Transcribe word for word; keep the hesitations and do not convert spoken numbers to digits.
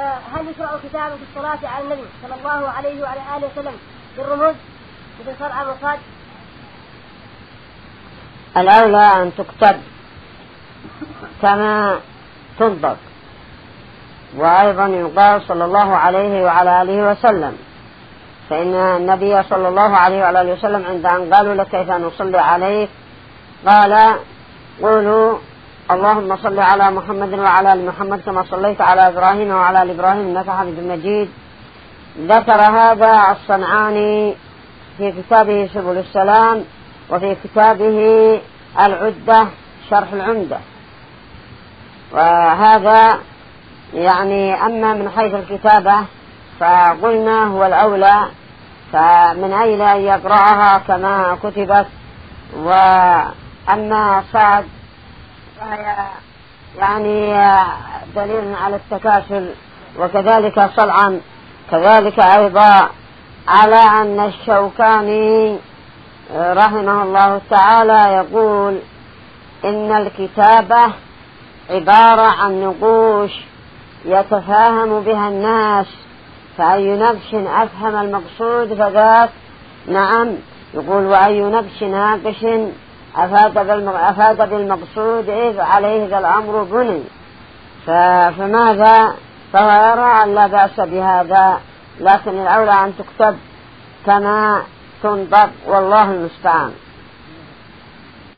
هل يشرع كتابة الصلاة على النبي صلى الله عليه وعلى آله وسلم بالرموز مثل شرع الرصاد؟ الأولى أن تكتب كما تنطق، وأيضا يقال صلى الله عليه وعلى آله وسلم، فإن النبي صلى الله عليه وعلى آله وسلم عند أن قالوا لك كيف نصلي عليك قال قولوا اللهم صل على محمد وعلى آل محمد كما صليت على إبراهيم وعلى آل إبراهيم إنك حميد مجيد. ذكر هذا الصنعاني في كتابه سبل السلام وفي كتابه العدة شرح العمدة. وهذا يعني أما من حيث الكتابة فقلنا هو الأولى، فمن أين أن يقرأها كما كتبت. وأما صاد فهي يعني دليل على التكاسل، وكذلك صلعا كذلك أيضا على أن الشوكاني رحمه الله تعالى يقول إن الكتابة عبارة عن نقوش يتفاهم بها الناس، فأي نقش أفهم المقصود فذاك نعم. يقول وأي نقش ناقش أفاد بالمقصود إذ عليه ذا الأمر بني. فماذا فهو يرى أن لا بأس بهذا، لكن الأولى أن تكتب كما تنطق والله المستعان.